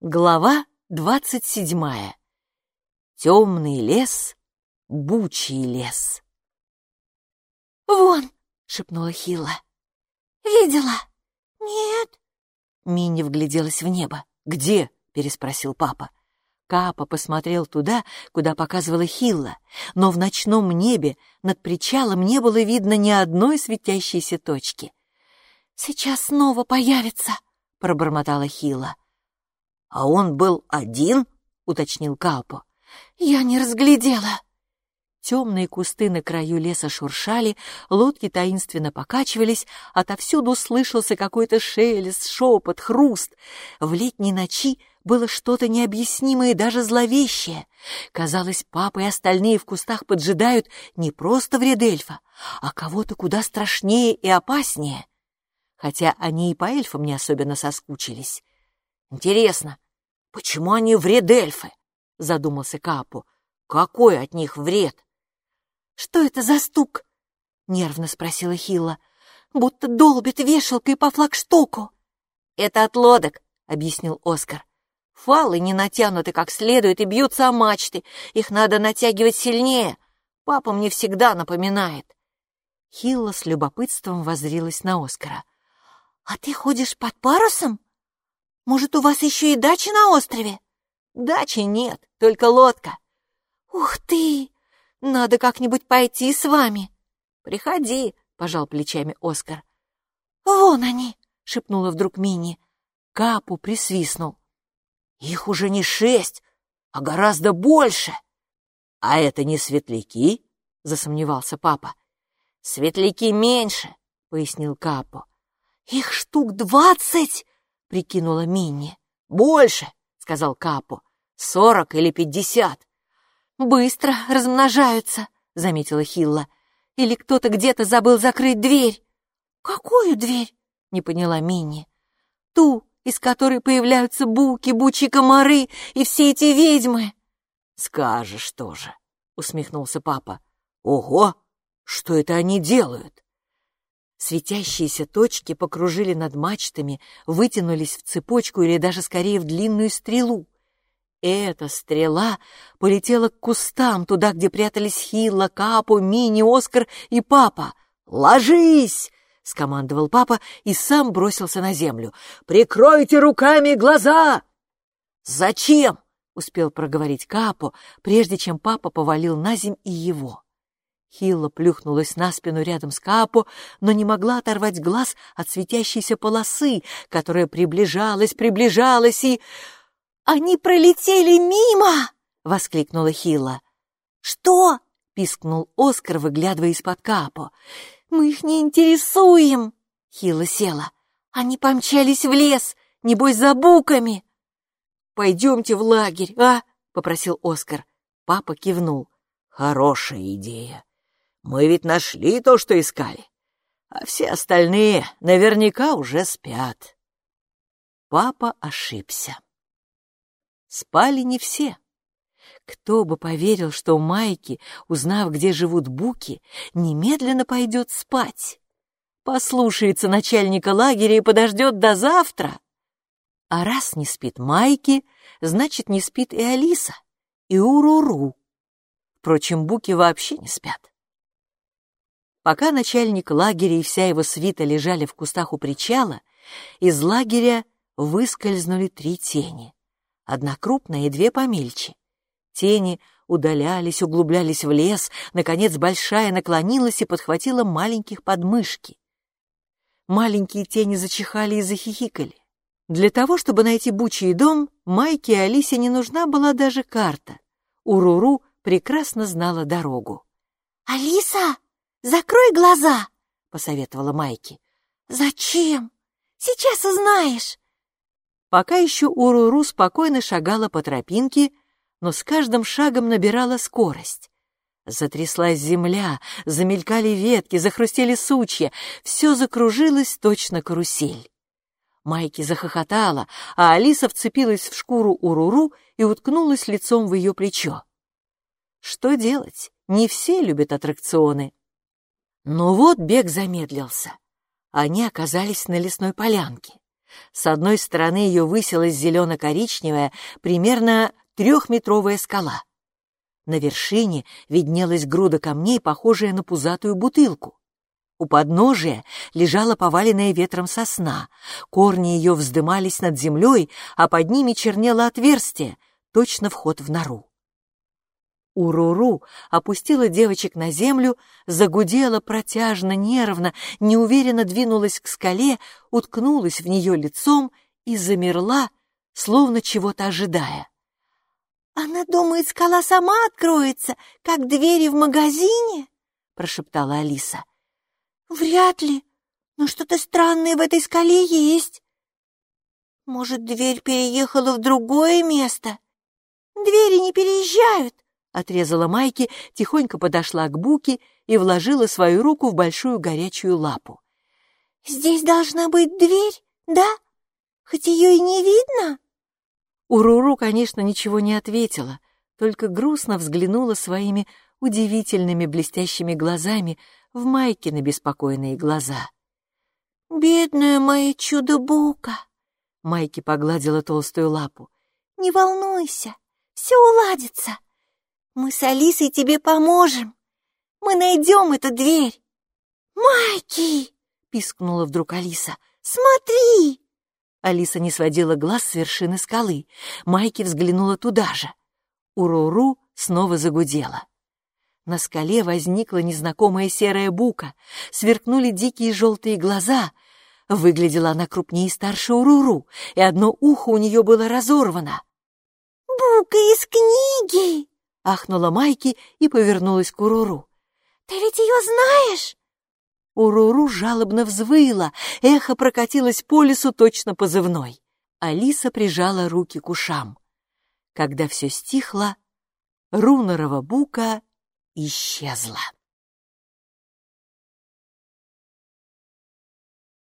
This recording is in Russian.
Глава 27. Темный лес, бучий лес. «Вон!» — шепнула Хилла. «Видела?» «Нет». Минни вгляделась в небо. «Где?» — переспросил папа. Капа посмотрел туда, куда показывала Хилла, но в ночном небе над причалом не было видно ни одной светящейся точки. «Сейчас снова появится», — пробормотала Хилла. «А он был один?» — уточнил Капо. «Я не разглядела». Темные кусты на краю леса шуршали, лодки таинственно покачивались, отовсюду слышался какой-то шелест, шепот, хруст. В летней ночи было что-то необъяснимое и даже зловещее. Казалось, папа и остальные в кустах поджидают не просто вредельфа, а кого-то куда страшнее и опаснее. Хотя они и по эльфам не особенно соскучились. «Интересно, почему они вредельфы?» — задумался Капо. «Какой от них вред?» «Что это за стук?» — нервно спросила Хилла. «Будто долбит вешалкой по флагштоку». «Это от лодок», — объяснил Оскар. «Фалы не натянуты как следует и бьются о мачты. Их надо натягивать сильнее. Папа мне всегда напоминает». Хилла с любопытством воззрилась на Оскара. «А ты ходишь под парусом? Может, у вас еще и дача на острове?» «Дачи нет, только лодка». «Ух ты! Надо как-нибудь пойти с вами». «Приходи», — пожал плечами Оскар. «Вон они!» — шепнула вдруг Минни. Капу присвистнул. «Их уже не 6, а гораздо больше». «А это не светляки?» — засомневался папа. «Светляки меньше», — пояснил Капо. «Их штук 20!» — прикинула Минни. «Больше», — сказал Капо. 40 или 50. «Быстро размножаются», — заметила Хилла. «Или кто-то где-то забыл закрыть дверь». «Какую дверь?» — не поняла Минни. «Ту, из которой появляются буки, бучьи комары и все эти ведьмы». «Скажешь тоже», — усмехнулся папа. «Ого! Что это они делают?» Светящиеся точки покружили над мачтами, вытянулись в цепочку или даже скорее в длинную стрелу. Эта стрела полетела к кустам, туда, где прятались Хилла, Капо, Минни, Оскар и папа. «Ложись!» — скомандовал папа и сам бросился на землю. «Прикройте руками глаза!» «Зачем?» — успел проговорить Капо, прежде чем папа повалил на земь и его. Хилла плюхнулась на спину рядом с Капо, но не могла оторвать глаз от светящейся полосы, которая приближалась и... «Они пролетели мимо!» — воскликнула Хилла. «Что?» — пискнул Оскар, выглядывая из-под Капо. «Мы их не интересуем!» Хилла села. «Они помчались в лес, небось, за буками!» «Пойдемте в лагерь, а?» — попросил Оскар. Папа кивнул. «Хорошая идея. Мы ведь нашли то, что искали, а все остальные наверняка уже спят». Папа ошибся. Спали не все. Кто бы поверил, что Майки, узнав, где живут буки, немедленно пойдет спать, послушается начальника лагеря и подождет до завтра. А раз не спит Майки, значит, не спит и Алиса, и Уруру. Впрочем, буки вообще не спят. Пока начальник лагеря и вся его свита лежали в кустах у причала, из лагеря выскользнули 3 тени. Одна крупная и 2 помельче. Тени удалялись, углублялись в лес, наконец большая наклонилась и подхватила маленьких под мышки. Маленькие тени зачихали и захихикали. Для того, чтобы найти бучий дом, Майке и Алисе не нужна была даже карта. Уруру прекрасно знала дорогу. «Алиса, закрой глаза!» — посоветовала Майки. «Зачем? Сейчас узнаешь». Пока еще Уруру спокойно шагала по тропинке, но с каждым шагом набирала скорость. Затряслась земля, замелькали ветки, захрустели сучья, все закружилось точно карусель. Майки захохотала, а Алиса вцепилась в шкуру Уруру и уткнулась лицом в ее плечо. Что делать? Не все любят аттракционы. Но вот бег замедлился. Они оказались на лесной полянке. С одной стороны ее высилась зелено-коричневая, примерно 3-метровая скала. На вершине виднелась груда камней, похожая на пузатую бутылку. У подножия лежала поваленная ветром сосна, корни ее вздымались над землей, а под ними чернело отверстие, точно вход в нору. Уруру опустила девочек на землю, загудела протяжно, нервно, неуверенно двинулась к скале, уткнулась в нее лицом и замерла, словно чего-то ожидая. «Она думает, скала сама откроется, как двери в магазине?» — прошептала Алиса. «Вряд ли, но что-то странное в этой скале есть. Может, дверь переехала в другое место? Двери не переезжают!» — отрезала Майки, тихонько подошла к Буке и вложила свою руку в большую горячую лапу. «Здесь должна быть дверь, да? Хоть ее и не видно?» Уруру, конечно, ничего не ответила, только грустно взглянула своими удивительными блестящими глазами в Майкины беспокойные глаза. «Бедная моя чудо-бука!» Майки погладила толстую лапу. «Не волнуйся, все уладится. Мы с Алисой тебе поможем. Мы найдем эту дверь». «Майки!» — пискнула вдруг Алиса. «Смотри!» Алиса не сводила глаз с вершины скалы. Майки взглянула туда же. Уруру снова загудела. На скале возникла незнакомая серая бука. Сверкнули дикие желтые глаза. Выглядела она крупнее и старше Уруру, и одно ухо у нее было разорвано. «Бука из книги!» — ахнула Майки и повернулась к Уруру. «Ты ведь ее знаешь?» Уруру жалобно взвыла, эхо прокатилось по лесу точно позывной. Алиса прижала руки к ушам. Когда все стихло, Рунорова бука исчезла.